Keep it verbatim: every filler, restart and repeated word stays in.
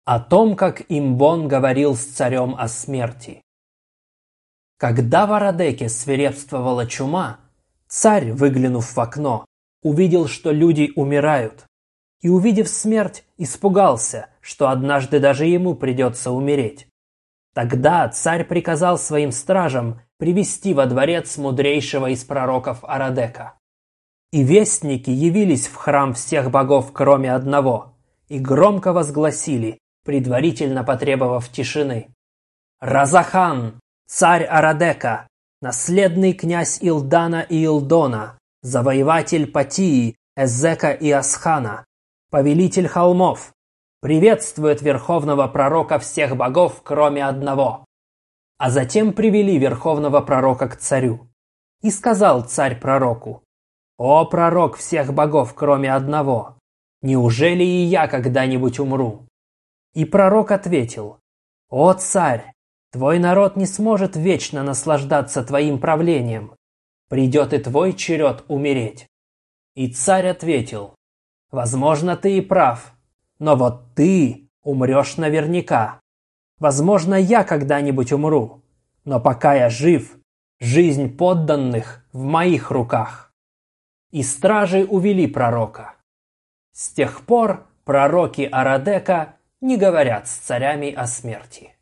О том, как Имбон говорил с царем о смерти. Когда в Арадеке свирепствовала чума, царь, выглянув в окно, увидел, что люди умирают, и, увидев смерть, испугался, что однажды даже ему придется умереть. Тогда царь приказал своим стражам привести во дворец мудрейшего из пророков Арадека. И вестники явились в храм всех богов, кроме одного, и громко возгласили, предварительно потребовав тишины: «Разахан, царь Арадека, наследный князь Илдана и Илдона, завоеватель Патии, Эзека и Асхана, повелитель холмов, приветствует верховного пророка всех богов, кроме одного». А затем привели верховного пророка к царю. И сказал царь пророку: «О пророк всех богов, кроме одного, неужели и я когда-нибудь умру?» И пророк ответил: «О царь, твой народ не сможет вечно наслаждаться твоим правлением. Придет и твой черед умереть». И царь ответил: «Возможно, ты и прав, но вот ты умрешь наверняка. Возможно, я когда-нибудь умру, но пока я жив, жизнь подданных в моих руках». И стражи увели пророка. С тех пор пророки Арадека не говорят с царями о смерти.